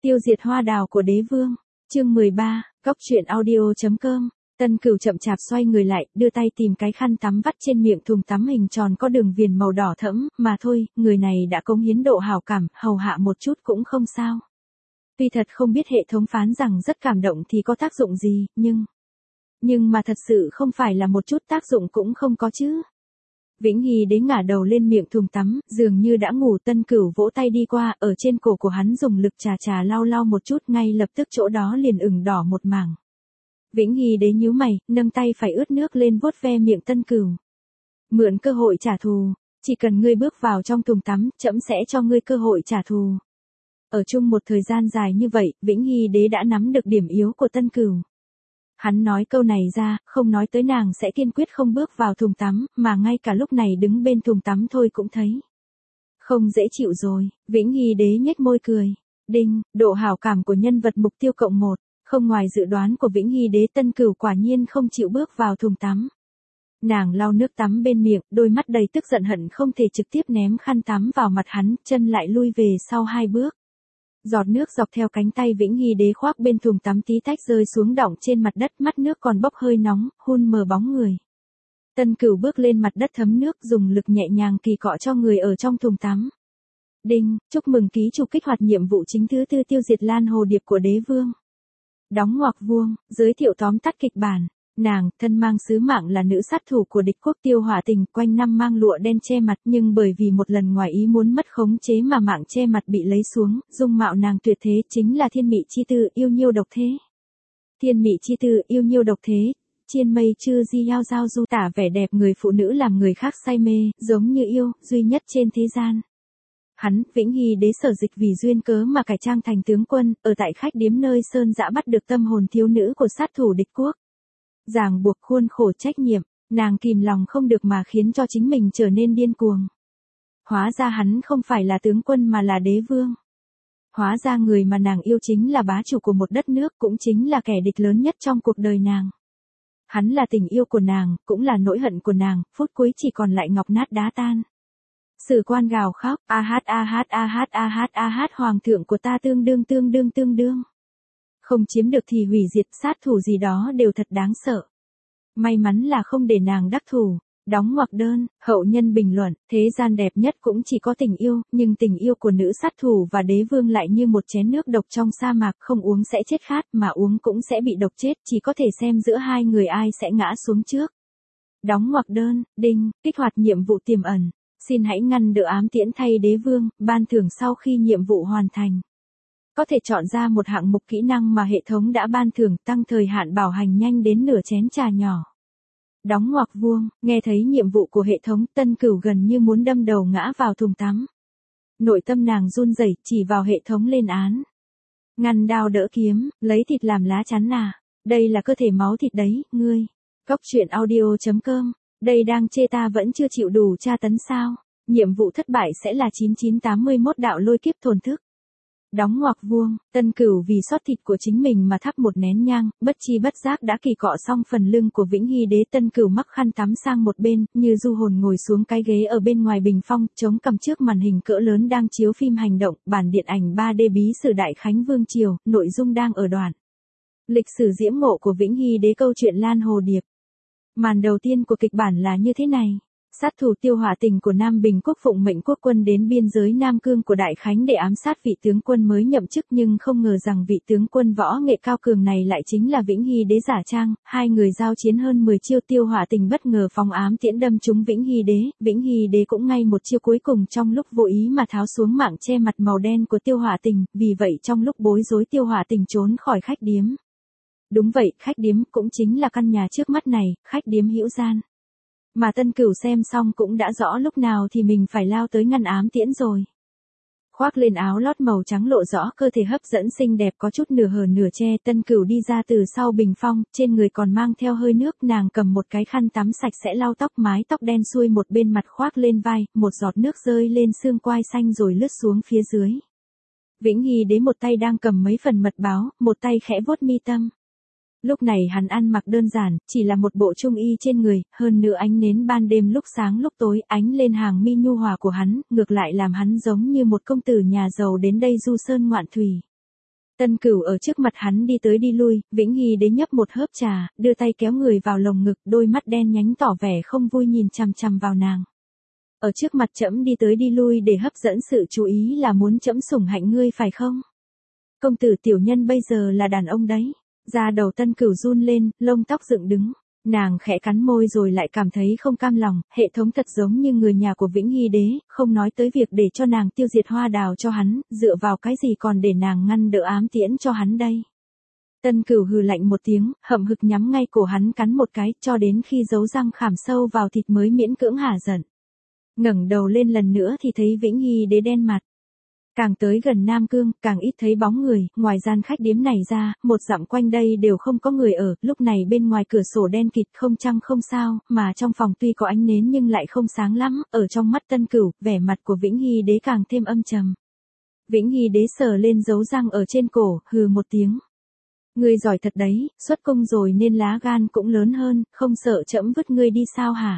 Tiêu diệt hoa đào của đế vương. Chương 13, Góc truyện audio.com. Tân Cửu chậm chạp xoay người lại, đưa tay tìm cái khăn tắm vắt trên miệng thùng tắm hình tròn có đường viền màu đỏ thẫm, mà thôi, người này đã cống hiến độ hảo cảm, hầu hạ một chút cũng không sao. Tuy thật không biết hệ thống phán rằng rất cảm động thì có tác dụng gì, nhưng mà thật sự không phải là một chút tác dụng cũng không có chứ. Vĩnh Hy Đế ngả đầu lên miệng thùng tắm, dường như đã ngủ. Tân Cửu vỗ tay đi qua, ở trên cổ của hắn dùng lực chà lau một chút, ngay lập tức chỗ đó liền ửng đỏ một mảng. Vĩnh Hy Đế nhíu mày, nâng tay phải ướt nước lên vuốt ve miệng Tân Cửu. Mượn cơ hội trả thù, chỉ cần ngươi bước vào trong thùng tắm, trẫm sẽ cho ngươi cơ hội trả thù. Ở chung một thời gian dài như vậy, Vĩnh Hy Đế đã nắm được điểm yếu của Tân Cửu. Hắn nói câu này ra, không nói tới nàng sẽ kiên quyết không bước vào thùng tắm, mà ngay cả lúc này đứng bên thùng tắm thôi cũng thấy không dễ chịu rồi. Vĩnh Hy Đế nhếch môi cười. Đinh, độ hảo cảm của nhân vật mục tiêu +1. Không ngoài dự đoán của Vĩnh Hy Đế, Tân Cửu quả nhiên không chịu bước vào thùng tắm. Nàng lau nước tắm bên miệng, đôi mắt đầy tức giận hận không thể trực tiếp ném khăn tắm vào mặt hắn, chân lại lui về sau 2 bước. Giọt nước dọc theo cánh tay Vĩnh Hy Đế khoác bên thùng tắm tí tách rơi xuống đọng trên mặt đất, mắt nước còn bốc hơi nóng, hun mờ bóng người. Tân Cửu bước lên mặt đất thấm nước, dùng lực nhẹ nhàng kỳ cọ cho người ở trong thùng tắm. Đinh, chúc mừng ký chủ kích hoạt nhiệm vụ chính thứ 4 tiêu diệt Lan Hồ Điệp của đế vương. Đóng ngoặc vuông, giới thiệu tóm tắt kịch bản. Nàng, thân mang sứ mạng là nữ sát thủ của địch quốc Tiêu Hỏa Tình, quanh năm mang lụa đen che mặt, nhưng bởi vì một lần ngoài ý muốn mất khống chế mà mạng che mặt bị lấy xuống, dung mạo nàng tuyệt thế, chính là thiên mị chi tư, yêu nhiêu độc thế. Thiên mị chi tư, yêu nhiêu độc thế, chiên mây chư di yao giao du, tả vẻ đẹp người phụ nữ làm người khác say mê, giống như yêu, duy nhất trên thế gian. Hắn, Vĩnh Hy Đế sở dịch vì duyên cớ mà cải trang thành tướng quân, ở tại khách điếm nơi sơn dã bắt được tâm hồn thiếu nữ của sát thủ địch quốc. Ràng buộc khuôn khổ trách nhiệm, nàng kìm lòng không được mà khiến cho chính mình trở nên điên cuồng. Hóa ra hắn không phải là tướng quân mà là đế vương. Hóa ra người mà nàng yêu chính là bá chủ của một đất nước, cũng chính là kẻ địch lớn nhất trong cuộc đời nàng. Hắn là tình yêu của nàng, cũng là nỗi hận của nàng, phút cuối chỉ còn lại ngọc nát đá tan. Sử quan gào khóc, hoàng thượng của ta tương đương. Không chiếm được thì hủy diệt, sát thủ gì đó đều thật đáng sợ. May mắn là không để nàng đắc thủ. Đóng ngoặc đơn, hậu nhân bình luận, thế gian đẹp nhất cũng chỉ có tình yêu, nhưng tình yêu của nữ sát thủ và đế vương lại như một chén nước độc trong sa mạc, không uống sẽ chết khát, mà uống cũng sẽ bị độc chết, chỉ có thể xem giữa hai người ai sẽ ngã xuống trước. Đóng ngoặc đơn, đinh, kích hoạt nhiệm vụ tiềm ẩn. Xin hãy ngăn đỡ ám tiễn thay đế vương, ban thưởng sau khi nhiệm vụ hoàn thành. Có thể chọn ra một hạng mục kỹ năng mà hệ thống đã ban thưởng, tăng thời hạn bảo hành nhanh đến nửa chén trà nhỏ. Đóng ngoặc vuông, nghe thấy nhiệm vụ của hệ thống, Tân Cửu gần như muốn đâm đầu ngã vào thùng tắm. Nội tâm nàng run rẩy, chỉ vào hệ thống lên án. Ngăn đao đỡ kiếm, lấy thịt làm lá chắn à? Đây là cơ thể máu thịt đấy, ngươi. Góc truyện audio.com. Đây đang chê ta vẫn chưa chịu đủ tra tấn sao? Nhiệm vụ thất bại sẽ là 9981 đạo lôi kiếp thổn thức. Đóng ngoặc vuông, Tân Cửu vì xót thịt của chính mình mà thắp một nén nhang, bất chi bất giác đã kỳ cọ xong phần lưng của Vĩnh Hy Đế. Tân Cửu mắc khăn tắm sang một bên, như du hồn ngồi xuống cái ghế ở bên ngoài bình phong, chống cằm trước màn hình cỡ lớn đang chiếu phim hành động, bản điện ảnh 3D bí sử Đại Khánh Vương Triều, nội dung đang ở đoạn. Lịch sử diễm ngộ của Vĩnh Hy Đế, câu chuyện Lan Hồ Điệp. Màn đầu tiên của kịch bản là như thế này. Sát thủ Tiêu Hỏa Tình của Nam Bình quốc phụng mệnh quốc quân đến biên giới Nam Cương của Đại Khánh để ám sát vị tướng quân mới nhậm chức, nhưng không ngờ rằng vị tướng quân võ nghệ cao cường này lại chính là Vĩnh Hy Đế giả trang. Hai người giao chiến hơn 10 chiêu, Tiêu Hỏa Tình bất ngờ phóng ám tiễn đâm trúng Vĩnh Hy Đế. Vĩnh Hy Đế cũng ngay một chiêu cuối cùng trong lúc vô ý mà tháo xuống mạng che mặt màu đen của Tiêu Hỏa Tình, vì vậy trong lúc bối rối Tiêu Hỏa Tình trốn khỏi khách điếm. Đúng vậy, khách điếm cũng chính là căn nhà trước mắt này, khách điếm Hữu Gian. Mà Tân Cửu xem xong cũng đã rõ lúc nào thì mình phải lao tới ngăn ám tiễn rồi. Khoác lên áo lót màu trắng lộ rõ cơ thể hấp dẫn xinh đẹp có chút nửa hở nửa che, Tân Cửu đi ra từ sau bình phong, trên người còn mang theo hơi nước, nàng cầm một cái khăn tắm sạch sẽ lau tóc, mái tóc đen xuôi một bên mặt khoác lên vai, một giọt nước rơi lên xương quai xanh rồi lướt xuống phía dưới. Vĩnh Hy Đế một tay đang cầm mấy phần mật báo, một tay khẽ vuốt mi tâm. Lúc này hắn ăn mặc đơn giản, chỉ là một bộ trung y trên người, hơn nữa ánh nến ban đêm lúc sáng lúc tối ánh lên hàng mi nhu hòa của hắn, ngược lại làm hắn giống như một công tử nhà giàu đến đây du sơn ngoạn thủy. Tân Cửu ở trước mặt hắn đi tới đi lui, Vĩnh Hy Đế nhấp một hớp trà, đưa tay kéo người vào lồng ngực, đôi mắt đen nhánh tỏ vẻ không vui nhìn chằm chằm vào nàng. Ở trước mặt trẫm đi tới đi lui để hấp dẫn sự chú ý là muốn trẫm sủng hạnh ngươi phải không? Công tử tiểu nhân bây giờ là đàn ông đấy. Da đầu Tân Cửu run lên, lông tóc dựng đứng. Nàng khẽ cắn môi rồi lại cảm thấy không cam lòng, hệ thống thật giống như người nhà của Vĩnh Hy Đế, không nói tới việc để cho nàng tiêu diệt hoa đào cho hắn, dựa vào cái gì còn để nàng ngăn đỡ ám tiễn cho hắn đây. Tân Cửu hừ lạnh một tiếng, hậm hực nhắm ngay cổ hắn cắn một cái, cho đến khi dấu răng khảm sâu vào thịt mới miễn cưỡng hả giận. Ngẩng đầu lên lần nữa thì thấy Vĩnh Hy Đế đen mặt. Càng tới gần Nam Cương, càng ít thấy bóng người, ngoài gian khách điếm này ra, một dặm quanh đây đều không có người ở, lúc này bên ngoài cửa sổ đen kịt không trăng không sao, mà trong phòng tuy có ánh nến nhưng lại không sáng lắm, ở trong mắt Tân Cửu, vẻ mặt của Vĩnh Hy Đế càng thêm âm trầm. Vĩnh Hy Đế sờ lên dấu răng ở trên cổ, hừ một tiếng. Ngươi giỏi thật đấy, xuất cung rồi nên lá gan cũng lớn hơn, không sợ trẫm vứt ngươi đi sao hả?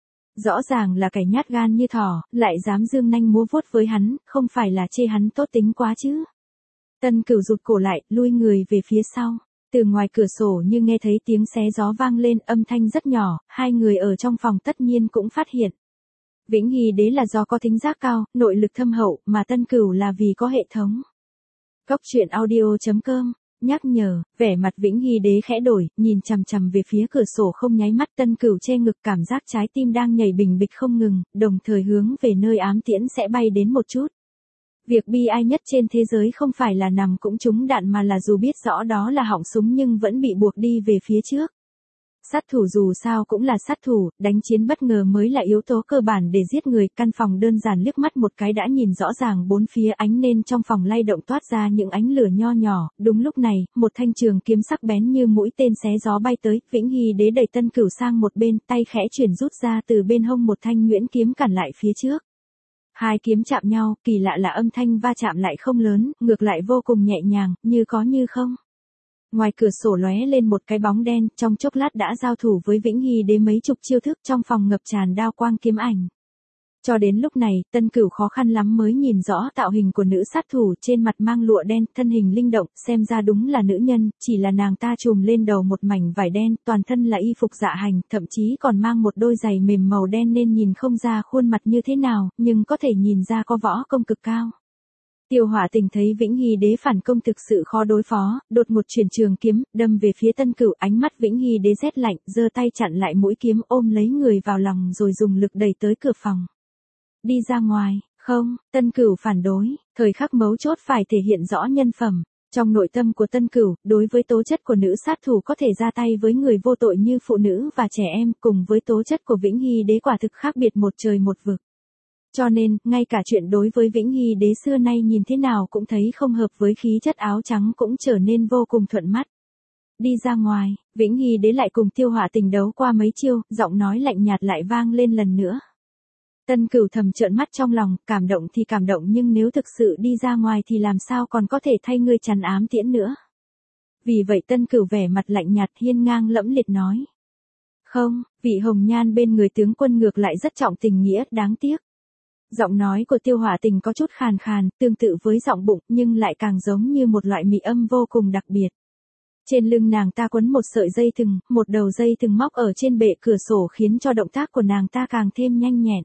Rõ ràng là kẻ nhát gan như thỏ, lại dám dương nanh múa vuốt với hắn, không phải là chê hắn tốt tính quá chứ. Tân Cửu rụt cổ lại, lui người về phía sau. Từ ngoài cửa sổ như nghe thấy tiếng xé gió vang lên, âm thanh rất nhỏ, hai người ở trong phòng tất nhiên cũng phát hiện. Vĩnh Hy Đế là do có thính giác cao, nội lực thâm hậu, mà Tân Cửu là vì có hệ thống. Góc truyện audio.com Nhắc nhở, vẻ mặt Vĩnh Hy Đế khẽ đổi, nhìn chằm chằm về phía cửa sổ không nháy mắt. Tân Cửu che ngực, cảm giác trái tim đang nhảy bình bịch không ngừng, đồng thời hướng về nơi ám tiễn sẽ bay đến một chút. Việc bi ai nhất trên thế giới không phải là nằm cũng trúng đạn mà là dù biết rõ đó là họng súng nhưng vẫn bị buộc đi về phía trước. Sát thủ dù sao cũng là sát thủ, đánh chiến bất ngờ mới là yếu tố cơ bản để giết người. Căn phòng đơn giản liếc mắt một cái đã nhìn rõ ràng bốn phía, ánh nến trong phòng lay động toát ra những ánh lửa nho nhỏ. Đúng lúc này, một thanh trường kiếm sắc bén như mũi tên xé gió bay tới, Vĩnh Hy Đế đẩy Tân Cửu sang một bên, tay khẽ chuyển rút ra từ bên hông một thanh nhuyễn kiếm cản lại phía trước. Hai kiếm chạm nhau, kỳ lạ là âm thanh va chạm lại không lớn, ngược lại vô cùng nhẹ nhàng, như có như không. Ngoài cửa sổ lóe lên một cái bóng đen, trong chốc lát đã giao thủ với Vĩnh Hy Đế mấy chục chiêu thức, trong phòng ngập tràn đao quang kiếm ảnh. Cho đến lúc này, Tân Cửu khó khăn lắm mới nhìn rõ tạo hình của nữ sát thủ, trên mặt mang lụa đen, thân hình linh động, xem ra đúng là nữ nhân, chỉ là nàng ta trùm lên đầu một mảnh vải đen, toàn thân là y phục dạ hành, thậm chí còn mang một đôi giày mềm màu đen nên nhìn không ra khuôn mặt như thế nào, nhưng có thể nhìn ra có võ công cực cao. Tiêu Hỏa Tình thấy Vĩnh Hy Đế phản công thực sự khó đối phó, đột một chuyển trường kiếm, đâm về phía Tân Cửu, ánh mắt Vĩnh Hy Đế rét lạnh, giơ tay chặn lại mũi kiếm, ôm lấy người vào lòng rồi dùng lực đẩy tới cửa phòng. Đi ra ngoài, không, Tân Cửu phản đối, thời khắc mấu chốt phải thể hiện rõ nhân phẩm. Trong nội tâm của Tân Cửu, đối với tố chất của nữ sát thủ có thể ra tay với người vô tội như phụ nữ và trẻ em, cùng với tố chất của Vĩnh Hy Đế quả thực khác biệt một trời một vực. Cho nên, ngay cả chuyện đối với Vĩnh Hy Đế xưa nay nhìn thế nào cũng thấy không hợp với khí chất áo trắng cũng trở nên vô cùng thuận mắt. Đi ra ngoài, Vĩnh Hy Đế lại cùng Tiêu Hỏa Tình đấu qua mấy chiêu, giọng nói lạnh nhạt lại vang lên lần nữa. Tân Cửu thầm trợn mắt trong lòng, cảm động thì cảm động nhưng nếu thực sự đi ra ngoài thì làm sao còn có thể thay ngươi chắn ám tiễn nữa. Vì vậy Tân Cửu vẻ mặt lạnh nhạt hiên ngang lẫm liệt nói. Không, vị hồng nhan bên người tướng quân ngược lại rất trọng tình nghĩa, đáng tiếc. Giọng nói của Tiêu Hỏa Tình có chút khàn khàn, tương tự với giọng bụng, nhưng lại càng giống như một loại mị âm vô cùng đặc biệt. Trên lưng nàng ta quấn một sợi dây thừng, một đầu dây thừng móc ở trên bệ cửa sổ khiến cho động tác của nàng ta càng thêm nhanh nhẹn.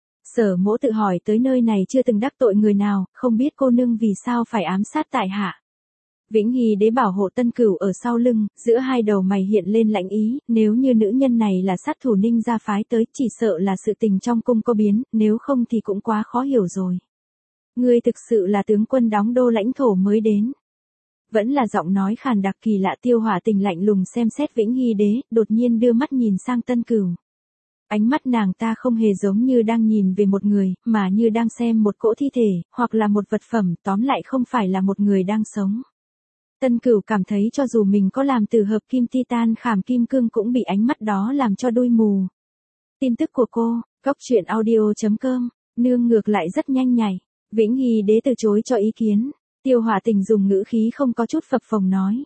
Sở Mỗ tự hỏi tới nơi này chưa từng đắc tội người nào, không biết cô nương vì sao phải ám sát tại hạ. Vĩnh Hy Đế bảo hộ Tân Cửu ở sau lưng, giữa hai đầu mày hiện lên lãnh ý, nếu như nữ nhân này là sát thủ Ninh gia phái tới, chỉ sợ là sự tình trong cung có biến, nếu không thì cũng quá khó hiểu rồi. Ngươi thực sự là tướng quân đóng đô lãnh thổ mới đến. Vẫn là giọng nói khàn đặc kỳ lạ. Tiêu Hỏa Tình lạnh lùng xem xét Vĩnh Hy Đế, đột nhiên đưa mắt nhìn sang Tân Cửu. Ánh mắt nàng ta không hề giống như đang nhìn về một người, mà như đang xem một cỗ thi thể, hoặc là một vật phẩm, tóm lại không phải là một người đang sống. Tân Cửu cảm thấy cho dù mình có làm từ hợp kim titan khảm kim cương cũng bị ánh mắt đó làm cho đuôi mù. Tin tức của cô, góc truyện audio.com, nương ngược lại rất nhanh nhạy. Vĩnh Hy Đế từ chối cho ý kiến. Tiêu Hỏa Tình dùng ngữ khí không có chút phập phồng nói.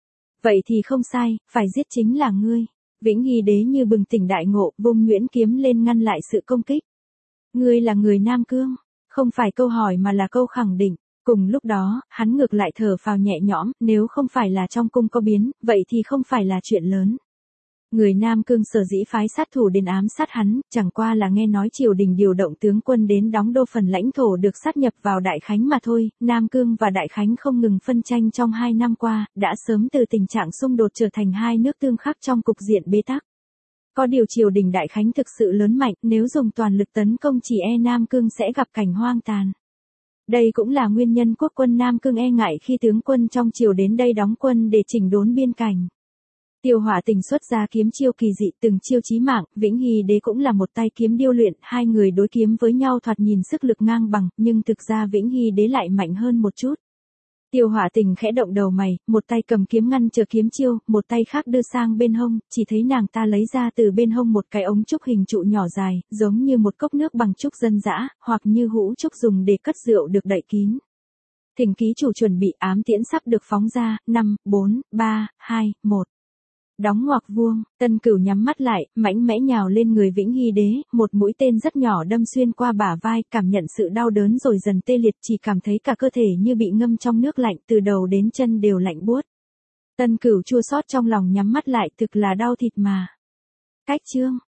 Vậy thì không sai, phải giết chính là ngươi. Vĩnh Hy Đế như bừng tỉnh đại ngộ, vung nhuyễn kiếm lên ngăn lại sự công kích. Ngươi là người Nam Cương, không phải câu hỏi mà là câu khẳng định. Cùng lúc đó, hắn ngược lại thở phào nhẹ nhõm, nếu không phải là trong cung có biến, vậy thì không phải là chuyện lớn. Người Nam Cương sở dĩ phái sát thủ đến ám sát hắn, chẳng qua là nghe nói triều đình điều động tướng quân đến đóng đô phần lãnh thổ được sát nhập vào Đại Khánh mà thôi. Nam Cương và Đại Khánh không ngừng phân tranh trong 2 năm qua, đã sớm từ tình trạng xung đột trở thành hai nước tương khắc trong cục diện bế tắc. Có điều triều đình Đại Khánh thực sự lớn mạnh, nếu dùng toàn lực tấn công chỉ Nam Cương sẽ gặp cảnh hoang tàn. Đây cũng là nguyên nhân quốc quân Nam Cương e ngại khi tướng quân trong triều đến đây đóng quân để chỉnh đốn biên cảnh. Tiêu Hỏa Tình xuất ra kiếm chiêu kỳ dị, từng chiêu chí mạng, Vĩnh Hy Đế cũng là một tay kiếm điêu luyện, hai người đối kiếm với nhau thoạt nhìn sức lực ngang bằng, nhưng thực ra Vĩnh Hy Đế lại mạnh hơn một chút. Tiêu Hỏa Tình khẽ động đầu mày, một tay cầm kiếm ngăn chờ kiếm chiêu, một tay khác đưa sang bên hông, chỉ thấy nàng ta lấy ra từ bên hông một cái ống trúc hình trụ nhỏ dài, giống như một cốc nước bằng trúc dân dã, hoặc như hũ trúc dùng để cất rượu được đậy kín. Thỉnh ký chủ chuẩn bị, ám tiễn sắp được phóng ra, 5, 4, 3, 2, 1. Đóng ngoặc vuông, Tân Cửu nhắm mắt lại, mãnh mẽ nhào lên người Vĩnh Hy Đế, một mũi tên rất nhỏ đâm xuyên qua bả vai, cảm nhận sự đau đớn rồi dần tê liệt, chỉ cảm thấy cả cơ thể như bị ngâm trong nước lạnh, từ đầu đến chân đều lạnh buốt. Tân Cửu chua xót trong lòng nhắm mắt lại, thực là đau thịt mà. Cách chương